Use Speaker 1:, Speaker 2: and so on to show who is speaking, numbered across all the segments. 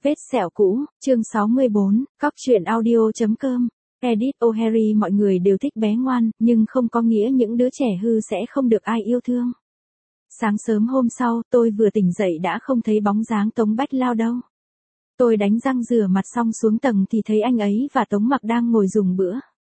Speaker 1: Vết sẹo cũ, chương 64, cóc truyện audio.com. Edith O'Harry. Mọi người đều thích bé ngoan, nhưng không có nghĩa những đứa trẻ hư sẽ không được ai yêu thương. Sáng sớm hôm sau, tôi vừa tỉnh dậy đã không thấy bóng dáng Tống Bách Lao đâu. Tôi đánh răng rửa mặt xong xuống tầng thì thấy anh ấy và Tống Mặc đang ngồi dùng bữa.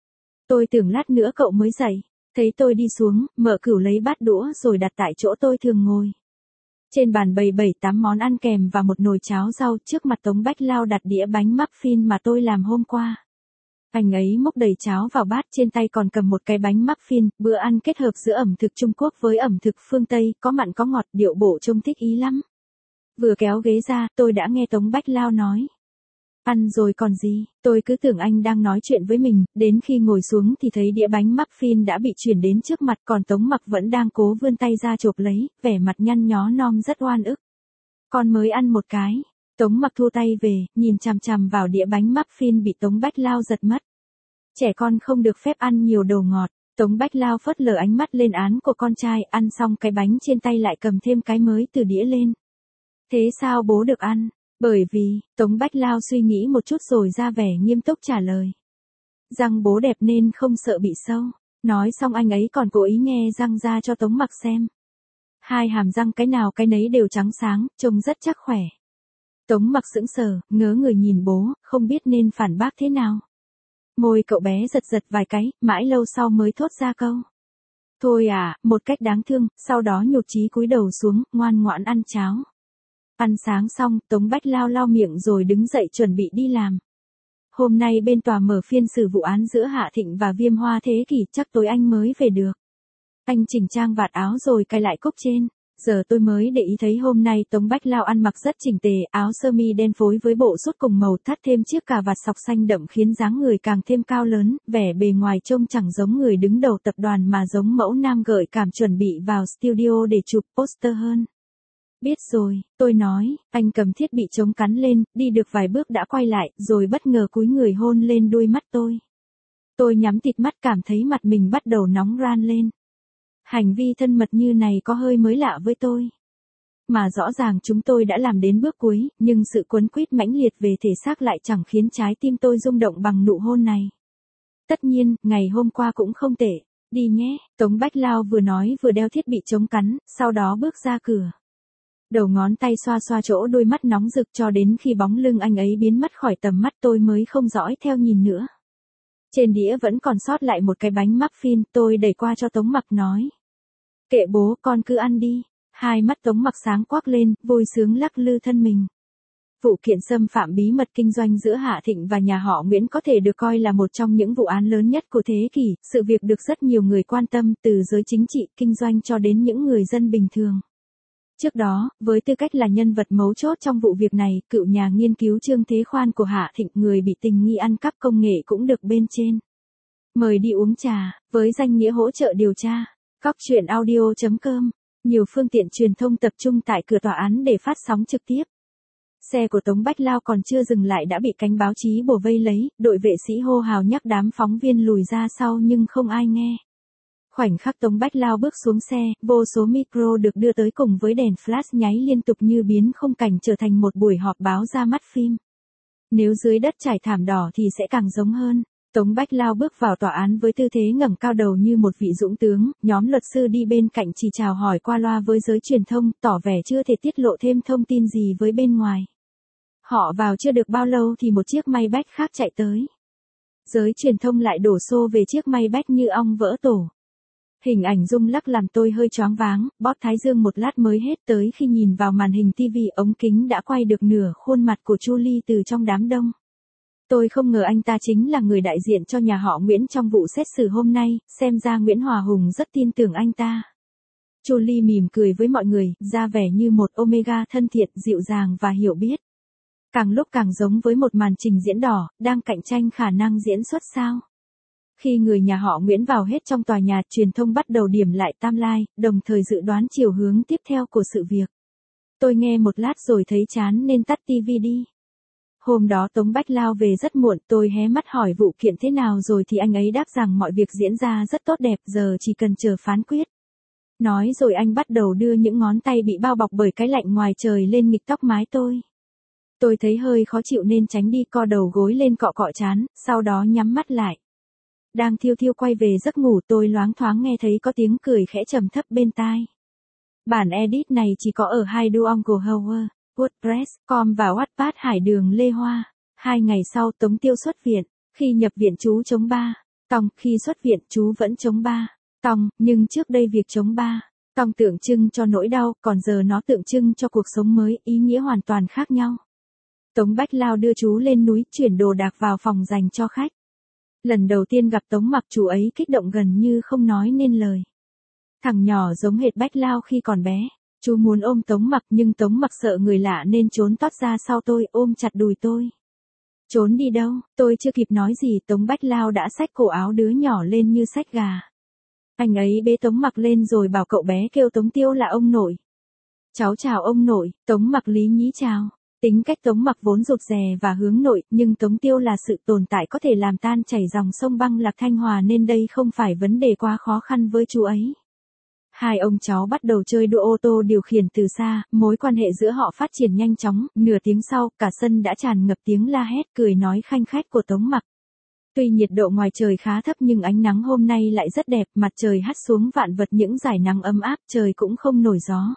Speaker 1: Tôi tưởng lát nữa cậu mới dậy. Thấy tôi đi xuống, Mợ Cửu lấy bát đũa rồi đặt tại chỗ tôi thường ngồi. Trên bàn bày 7-8 món ăn kèm và một nồi cháo rau. Trước mặt Tống Bách Lao đặt đĩa bánh muffin mà tôi làm hôm qua. Anh ấy múc đầy cháo vào bát, trên tay còn cầm một cái bánh muffin. Bữa ăn kết hợp giữa ẩm thực Trung Quốc với ẩm thực phương Tây, có mặn có ngọt, điệu bộ trông thích ý lắm. Vừa kéo ghế ra, tôi đã nghe Tống Bách Lao nói: "Ăn rồi còn gì?" Tôi cứ tưởng anh đang nói chuyện với mình, đến khi ngồi xuống thì thấy đĩa bánh muffin đã bị chuyển đến trước mặt, còn Tống Mặc vẫn đang cố vươn tay ra chộp lấy, vẻ mặt nhăn nhó non rất oan ức. "Con mới ăn một cái." Tống Mặc thu tay về, nhìn chằm chằm vào đĩa bánh muffin bị Tống Bách Lao giật mất. Trẻ con không được phép ăn nhiều đồ ngọt. Tống Bách Lao phớt lờ ánh mắt lên án của con trai, ăn xong cái bánh trên tay lại cầm thêm cái mới từ đĩa lên. "Thế sao bố được ăn?" "Bởi vì," Tống Bách Lao suy nghĩ một chút rồi ra vẻ nghiêm túc trả lời. "Răng bố đẹp nên không sợ bị sâu." Nói xong anh ấy còn cố ý nhe răng ra cho Tống Mặc xem. Hai hàm răng cái nào cái nấy đều trắng sáng, trông rất chắc khỏe. Tống Mặc sững sờ, ngớ người nhìn bố, không biết nên phản bác thế nào. Môi cậu bé giật giật vài cái, mãi lâu sau mới thốt ra câu: "Thôi à," một cách đáng thương, sau đó nhụt chí cúi đầu xuống, ngoan ngoãn ăn cháo. Ăn sáng xong, Tống Bách Lao lau miệng rồi đứng dậy chuẩn bị đi làm. Hôm nay bên tòa mở phiên xử vụ án giữa Hạ Thịnh và Viêm Hoa Thế Kỷ, chắc tối anh mới về được. Anh chỉnh trang vạt áo rồi cài lại cúc trên. Giờ tôi mới để ý thấy hôm nay Tống Bách Lao ăn mặc rất chỉnh tề, áo sơ mi đen phối với bộ sút cùng màu, thắt thêm chiếc cà vạt sọc xanh đậm khiến dáng người càng thêm cao lớn, vẻ bề ngoài trông chẳng giống người đứng đầu tập đoàn mà giống mẫu nam gợi cảm chuẩn bị vào studio để chụp poster hơn. "Biết rồi," tôi nói. Anh cầm thiết bị chống cắn lên, đi được vài bước đã quay lại, rồi bất ngờ cúi người hôn lên đuôi mắt tôi. Tôi nhắm tịt mắt, cảm thấy mặt mình bắt đầu nóng ran lên. Hành vi thân mật như này có hơi mới lạ với tôi. Mà rõ ràng chúng tôi đã làm đến bước cuối, nhưng sự quấn quýt mãnh liệt về thể xác lại chẳng khiến trái tim tôi rung động bằng nụ hôn này. "Tất nhiên, ngày hôm qua cũng không tệ. Đi nhé." Tống Bách Lao vừa nói vừa đeo thiết bị chống cắn, sau đó bước ra cửa. Đầu ngón tay xoa xoa chỗ đôi mắt nóng rực cho đến khi bóng lưng anh ấy biến mất khỏi tầm mắt tôi mới không dõi theo nhìn nữa. Trên đĩa vẫn còn sót lại một cái bánh muffin, tôi đẩy qua cho Tống Mặc nói: "Kệ bố, con cứ ăn đi." Hai mắt Tống Mặc sáng quắc lên, vui sướng lắc lư thân mình. Vụ kiện xâm phạm bí mật kinh doanh giữa Hạ Thịnh và nhà họ Nguyễn có thể được coi là một trong những vụ án lớn nhất của thế kỷ, sự việc được rất nhiều người quan tâm, từ giới chính trị, kinh doanh cho đến những người dân bình thường. Trước đó, với tư cách là nhân vật mấu chốt trong vụ việc này, cựu nhà nghiên cứu Trương Thế Khoan của Hạ Thịnh, người bị tình nghi ăn cắp công nghệ, cũng được bên trên mời đi uống trà, với danh nghĩa hỗ trợ điều tra. Cóc truyện audio.com. Nhiều phương tiện truyền thông tập trung tại cửa tòa án để phát sóng trực tiếp. Xe của Tống Bách Lao còn chưa dừng lại đã bị cánh báo chí bủa vây lấy, đội vệ sĩ hô hào nhắc đám phóng viên lùi ra sau nhưng không ai nghe. Khoảnh khắc Tống Bách Lao bước xuống xe, vô số micro được đưa tới cùng với đèn flash nháy liên tục như biến khung cảnh trở thành một buổi họp báo ra mắt phim. Nếu dưới đất trải thảm đỏ thì sẽ càng giống hơn. Tống Bách Lao bước vào tòa án với tư thế ngẩng cao đầu như một vị dũng tướng, nhóm luật sư đi bên cạnh chỉ chào hỏi qua loa với giới truyền thông, tỏ vẻ chưa thể tiết lộ thêm thông tin gì với bên ngoài. Họ vào chưa được bao lâu thì một chiếc Maybach khác chạy tới. Giới truyền thông lại đổ xô về chiếc Maybach như ong vỡ tổ. Hình ảnh rung lắc làm tôi hơi choáng váng, bóp thái dương một lát mới hết, tới khi nhìn vào màn hình TV ống kính đã quay được nửa khuôn mặt của Julie từ trong đám đông. Tôi không ngờ anh ta chính là người đại diện cho nhà họ Nguyễn trong vụ xét xử hôm nay, xem ra Nguyễn Hòa Hùng rất tin tưởng anh ta. Julie mỉm cười với mọi người, ra vẻ như một Omega thân thiện, dịu dàng và hiểu biết. Càng lúc càng giống với một màn trình diễn đỏ, đang cạnh tranh khả năng diễn xuất sao. Khi người nhà họ Nguyễn vào hết trong tòa nhà, truyền thông bắt đầu điểm lại timeline, đồng thời dự đoán chiều hướng tiếp theo của sự việc. Tôi nghe một lát rồi thấy chán nên tắt TV đi. Hôm đó Tống Bách Lao về rất muộn, tôi hé mắt hỏi vụ kiện thế nào rồi thì anh ấy đáp rằng mọi việc diễn ra rất tốt đẹp, giờ chỉ cần chờ phán quyết. Nói rồi anh bắt đầu đưa những ngón tay bị bao bọc bởi cái lạnh ngoài trời lên nghịch tóc mái tôi. Tôi thấy hơi khó chịu nên tránh đi, co đầu gối lên cọ cọ trán, sau đó nhắm mắt lại. Đang thiêu thiêu quay về giấc ngủ, tôi loáng thoáng nghe thấy có tiếng cười khẽ trầm thấp bên tai. Bản edit này chỉ có ở Hideongle, WordPress.com và Wattpad Hải Đường Lê Hoa. 2 ngày sau Tống Tiêu xuất viện. Khi nhập viện chú chống 3 tòng, khi xuất viện chú vẫn chống 3 tòng, nhưng trước đây việc chống 3 tòng tượng trưng cho nỗi đau, còn giờ nó tượng trưng cho cuộc sống mới, ý nghĩa hoàn toàn khác nhau. Tống Bách Lao đưa chú lên núi, chuyển đồ đạc vào phòng dành cho khách. Lần đầu tiên gặp Tống Mặc, chú ấy kích động gần như không nói nên lời. Thằng nhỏ giống hệt Bách Lao khi còn bé. Chú muốn ôm Tống Mặc nhưng Tống Mặc sợ người lạ nên trốn tót ra sau tôi, ôm chặt đùi tôi. Trốn đi đâu? Tôi chưa kịp nói gì, Tống Bách Lao đã xách cổ áo đứa nhỏ lên như xách gà. Anh ấy bế Tống Mặc lên rồi bảo cậu bé kêu Tống Tiêu là ông nội. Cháu chào ông nội. Tống Mặc lý nhí chào. Tính cách Tống Mặc vốn rụt rè và hướng nội, nhưng Tống Tiêu là sự tồn tại có thể làm tan chảy dòng sông băng Lạc Thanh Hòa nên đây không phải vấn đề quá khó khăn với chú ấy. Hai ông cháu bắt đầu chơi đua ô tô điều khiển từ xa, mối quan hệ giữa họ phát triển nhanh chóng, nửa tiếng sau, cả sân đã tràn ngập tiếng la hét cười nói khanh khách của Tống Mặc. Tuy nhiệt độ ngoài trời khá thấp nhưng ánh nắng hôm nay lại rất đẹp, mặt trời hắt xuống vạn vật những dải nắng ấm áp, trời cũng không nổi gió.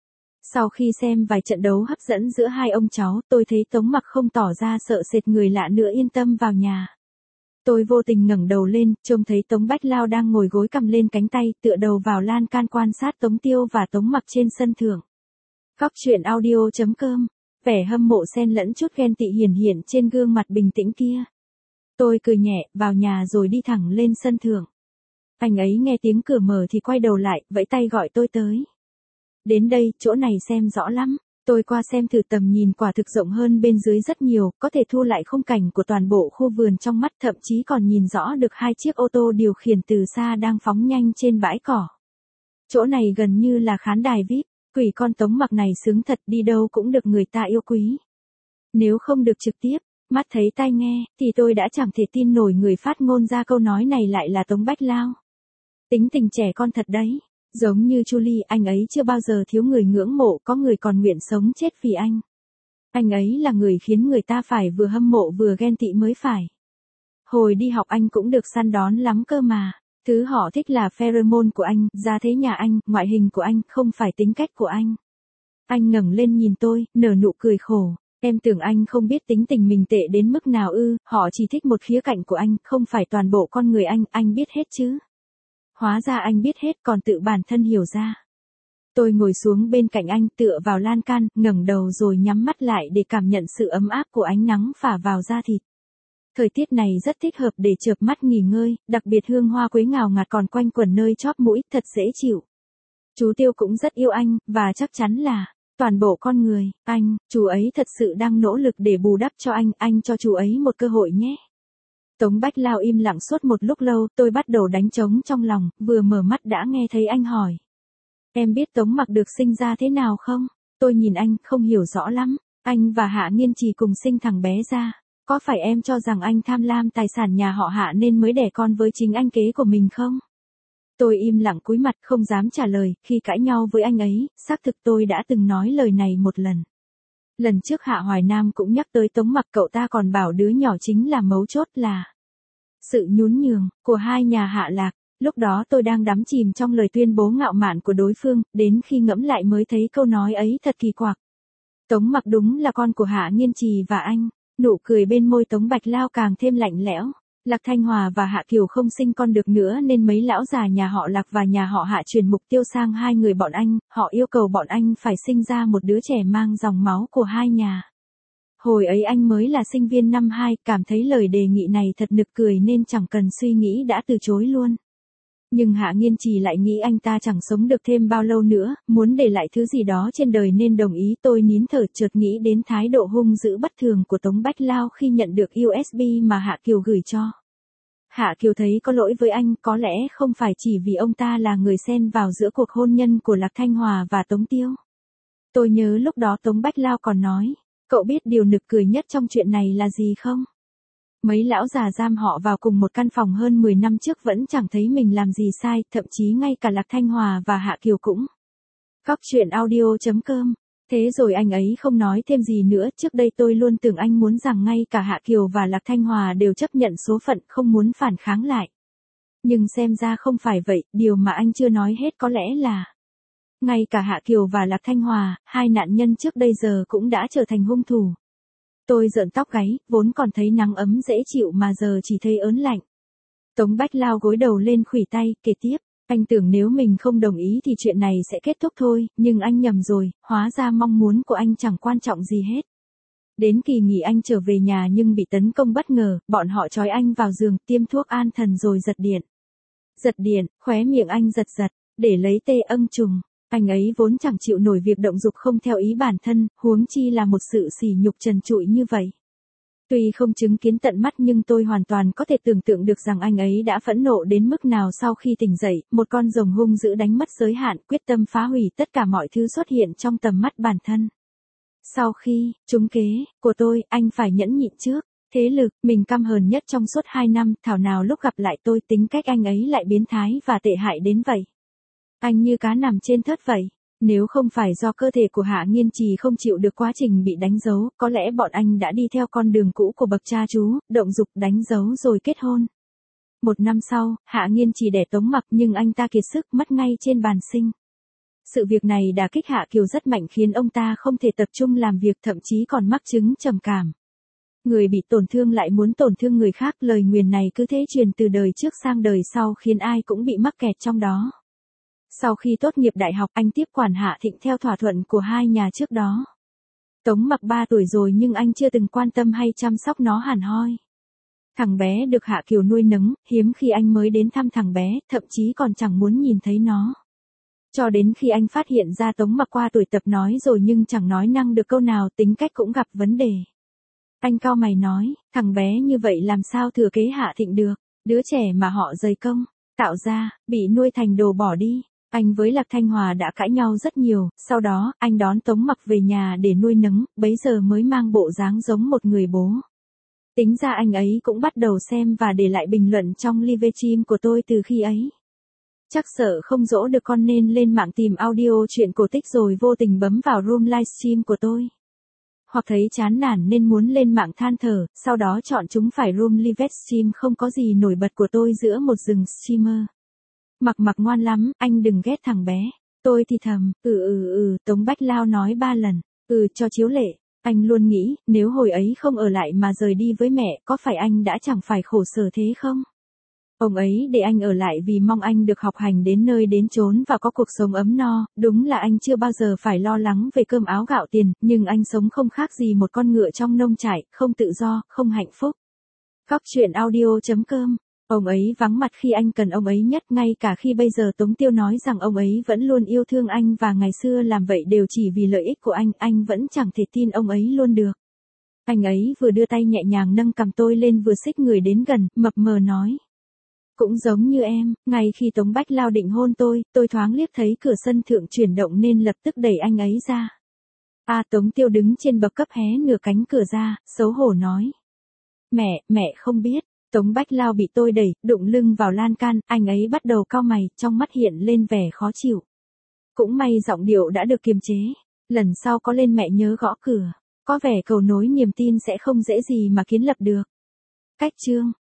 Speaker 1: Sau khi xem vài trận đấu hấp dẫn giữa hai ông cháu, tôi thấy Tống Mặc không tỏ ra sợ sệt người lạ nữa, yên tâm vào nhà. Tôi vô tình ngẩng đầu lên, trông thấy Tống Bách Lao đang ngồi gối cầm lên cánh tay, tựa đầu vào lan can quan sát Tống Tiêu và Tống Mặc trên sân thượng. Góc truyện audio.com. Vẻ hâm mộ xen lẫn chút ghen tị hiển hiện trên gương mặt bình tĩnh kia. Tôi cười nhẹ, vào nhà rồi đi thẳng lên sân thượng. Anh ấy nghe tiếng cửa mở thì quay đầu lại, vẫy tay gọi tôi tới. Đến đây, chỗ này xem rõ lắm. Tôi qua xem thử, tầm nhìn quả thực rộng hơn bên dưới rất nhiều, có thể thu lại khung cảnh của toàn bộ khu vườn trong mắt, thậm chí còn nhìn rõ được hai chiếc ô tô điều khiển từ xa đang phóng nhanh trên bãi cỏ. Chỗ này gần như là khán đài VIP, quỷ con Tống Mặc này sướng thật, đi đâu cũng được người ta yêu quý. Nếu không được trực tiếp, mắt thấy tai nghe, thì tôi đã chẳng thể tin nổi người phát ngôn ra câu nói này lại là Tống Bách Lao. Tính tình trẻ con thật đấy. Giống như Julie, anh ấy chưa bao giờ thiếu người ngưỡng mộ, có người còn nguyện sống chết vì anh. Anh ấy là người khiến người ta phải vừa hâm mộ vừa ghen tị mới phải. Hồi đi học anh cũng được săn đón lắm cơ mà. Thứ họ thích là pheromone của anh, gia thế nhà anh, ngoại hình của anh, không phải tính cách của anh. Anh ngẩng lên nhìn tôi, nở nụ cười khổ. Em tưởng anh không biết tính tình mình tệ đến mức nào ư, họ chỉ thích một khía cạnh của anh, không phải toàn bộ con người anh biết hết chứ. Hóa ra anh biết hết còn tự bản thân hiểu ra. Tôi ngồi xuống bên cạnh anh, tựa vào lan can, ngẩng đầu rồi nhắm mắt lại để cảm nhận sự ấm áp của ánh nắng phả vào da thịt. Thời tiết này rất thích hợp để chợp mắt nghỉ ngơi, đặc biệt hương hoa quế ngào ngạt còn quanh quẩn nơi chóp mũi, thật dễ chịu. Chú Tiêu cũng rất yêu anh, và chắc chắn là toàn bộ con người, chú ấy thật sự đang nỗ lực để bù đắp cho anh cho chú ấy một cơ hội nhé. Tống Bách Lao im lặng suốt một lúc lâu, tôi bắt đầu đánh trống trong lòng, vừa mở mắt đã nghe thấy anh hỏi. Em biết Tống Mặc được sinh ra thế nào không? Tôi nhìn anh, không hiểu rõ lắm. Anh và Hạ Nghiên Trì cùng sinh thằng bé ra. Có phải em cho rằng anh tham lam tài sản nhà họ Hạ nên mới đẻ con với chính anh kế của mình không? Tôi im lặng cúi mặt không dám trả lời, khi cãi nhau với anh ấy, xác thực tôi đã từng nói lời này một lần. Lần trước Hạ Hoài Nam cũng nhắc tới Tống Mặc, cậu ta còn bảo đứa nhỏ chính là mấu chốt, là sự nhún nhường của hai nhà Hạ Lạc. Lúc đó tôi đang đắm chìm trong lời tuyên bố ngạo mạn của đối phương, đến khi ngẫm lại mới thấy câu nói ấy thật kỳ quặc. Tống Mặc đúng là con của Hạ Nghiên Trì và anh. Nụ cười bên môi Tống Bạch Lao càng thêm lạnh lẽo. Lạc Thanh Hòa và Hạ Kiều không sinh con được nữa nên mấy lão già nhà họ Lạc và nhà họ Hạ chuyển mục tiêu sang hai người bọn anh, họ yêu cầu bọn anh phải sinh ra một đứa trẻ mang dòng máu của hai nhà. Hồi ấy anh mới là sinh viên năm 2, cảm thấy lời đề nghị này thật nực cười nên chẳng cần suy nghĩ đã từ chối luôn. Nhưng Hạ Nghiên Trì lại nghĩ anh ta chẳng sống được thêm bao lâu nữa, muốn để lại thứ gì đó trên đời nên đồng ý. Tôi nín thở, chợt nghĩ đến thái độ hung dữ bất thường của Tống Bách Lao khi nhận được USB mà Hạ Kiều gửi cho. Hạ Kiều thấy có lỗi với anh, có lẽ không phải chỉ vì ông ta là người xen vào giữa cuộc hôn nhân của Lạc Thanh Hòa và Tống Tiêu. Tôi nhớ lúc đó Tống Bách Lao còn nói, cậu biết điều nực cười nhất trong chuyện này là gì không? Mấy lão già giam họ vào cùng một căn phòng hơn 10 năm trước vẫn chẳng thấy mình làm gì sai, thậm chí ngay cả Lạc Thanh Hòa và Hạ Kiều cũng. Góc truyện audio.com Thế rồi anh ấy không nói thêm gì nữa, trước đây tôi luôn tưởng anh muốn rằng ngay cả Hạ Kiều và Lạc Thanh Hòa đều chấp nhận số phận không muốn phản kháng lại. Nhưng xem ra không phải vậy, điều mà anh chưa nói hết có lẽ là ngay cả Hạ Kiều và Lạc Thanh Hòa, hai nạn nhân trước đây giờ cũng đã trở thành hung thủ. Tôi rợn tóc gáy, vốn còn thấy nắng ấm dễ chịu mà giờ chỉ thấy ớn lạnh. Tống Bách Lao gối đầu lên khuỷu tay, kể tiếp. Anh tưởng nếu mình không đồng ý thì chuyện này sẽ kết thúc thôi, nhưng anh nhầm rồi, hóa ra mong muốn của anh chẳng quan trọng gì hết. Đến kỳ nghỉ anh trở về nhà nhưng bị tấn công bất ngờ, bọn họ trói anh vào giường, tiêm thuốc an thần rồi giật điện. Giật điện, khóe miệng anh giật giật, để lấy tê âng trùng. Anh ấy vốn chẳng chịu nổi việc động dục không theo ý bản thân, huống chi là một sự sỉ nhục trần trụi như vậy. Tuy không chứng kiến tận mắt nhưng tôi hoàn toàn có thể tưởng tượng được rằng anh ấy đã phẫn nộ đến mức nào sau khi tỉnh dậy, một con rồng hung dữ đánh mất giới hạn, quyết tâm phá hủy tất cả mọi thứ xuất hiện trong tầm mắt bản thân. Sau khi trúng kế của tôi, anh phải nhẫn nhịn trước. Thế lực, mình căm hờn nhất trong suốt 2 năm, thảo nào lúc gặp lại tôi tính cách anh ấy lại biến thái và tệ hại đến vậy. Anh như cá nằm trên thớt vậy. Nếu không phải do cơ thể của Hạ Nghiên Trì không chịu được quá trình bị đánh dấu, có lẽ bọn anh đã đi theo con đường cũ của bậc cha chú, động dục đánh dấu rồi kết hôn. 1 năm sau, Hạ Nghiên Trì đẻ Tống Mặc nhưng anh ta kiệt sức mất ngay trên bàn sinh. Sự việc này đả kích Hạ Kiều rất mạnh khiến ông ta không thể tập trung làm việc, thậm chí còn mắc chứng trầm cảm. Người bị tổn thương lại muốn tổn thương người khác, lời nguyền này cứ thế truyền từ đời trước sang đời sau khiến ai cũng bị mắc kẹt trong đó. Sau khi tốt nghiệp đại học, anh tiếp quản Hạ Thịnh theo thỏa thuận của hai nhà trước đó. Tống Mặc 3 tuổi rồi nhưng anh chưa từng quan tâm hay chăm sóc nó hẳn hoi. Thằng bé được Hạ Kiều nuôi nấng, hiếm khi anh mới đến thăm thằng bé, thậm chí còn chẳng muốn nhìn thấy nó. Cho đến khi anh phát hiện ra Tống Mặc qua tuổi tập nói rồi nhưng chẳng nói năng được câu nào, tính cách cũng gặp vấn đề. Anh cau mày nói, thằng bé như vậy làm sao thừa kế Hạ Thịnh được, đứa trẻ mà họ dày công tạo ra, bị nuôi thành đồ bỏ đi. Anh với Lạc Thanh Hòa đã cãi nhau rất nhiều, sau đó, anh đón Tống Mặc về nhà để nuôi nấng, bấy giờ mới mang bộ dáng giống một người bố. Tính ra anh ấy cũng bắt đầu xem và để lại bình luận trong livestream của tôi từ khi ấy. Chắc sợ không dỗ được con nên lên mạng tìm audio chuyện cổ tích rồi vô tình bấm vào room livestream của tôi. Hoặc thấy chán nản nên muốn lên mạng than thở, sau đó chọn chúng phải room livestream không có gì nổi bật của tôi giữa một rừng streamer. Mặc ngoan lắm, anh đừng ghét thằng bé. Tôi thì thầm, Tống Bách Lao nói 3 lần, cho chiếu lệ. Anh luôn nghĩ, nếu hồi ấy không ở lại mà rời đi với mẹ, có phải anh đã chẳng phải khổ sở thế không? Ông ấy để anh ở lại vì mong anh được học hành đến nơi đến chốn và có cuộc sống ấm no, đúng là anh chưa bao giờ phải lo lắng về cơm áo gạo tiền, nhưng anh sống không khác gì một con ngựa trong nông trại, không tự do, không hạnh phúc. Góc truyện audio.com. Ông ấy vắng mặt khi anh cần ông ấy nhất, ngay cả khi bây giờ Tống Tiêu nói rằng ông ấy vẫn luôn yêu thương anh và ngày xưa làm vậy đều chỉ vì lợi ích của anh vẫn chẳng thể tin ông ấy luôn được. Anh ấy vừa đưa tay nhẹ nhàng nâng cằm tôi lên vừa xích người đến gần, mập mờ nói. Cũng giống như em, ngay khi Tống Bách Lao định hôn tôi thoáng liếc thấy cửa sân thượng chuyển động nên lập tức đẩy anh ấy ra. Tống Tiêu đứng trên bậc cấp hé nửa cánh cửa ra, xấu hổ nói. Mẹ không biết. Tống Bách Lao bị tôi đẩy, đụng lưng vào lan can, anh ấy bắt đầu cau mày, trong mắt hiện lên vẻ khó chịu. Cũng may giọng điệu đã được kiềm chế. Lần sau có lên mẹ nhớ gõ cửa. Có vẻ cầu nối niềm tin sẽ không dễ gì mà kiến lập được. Cách chương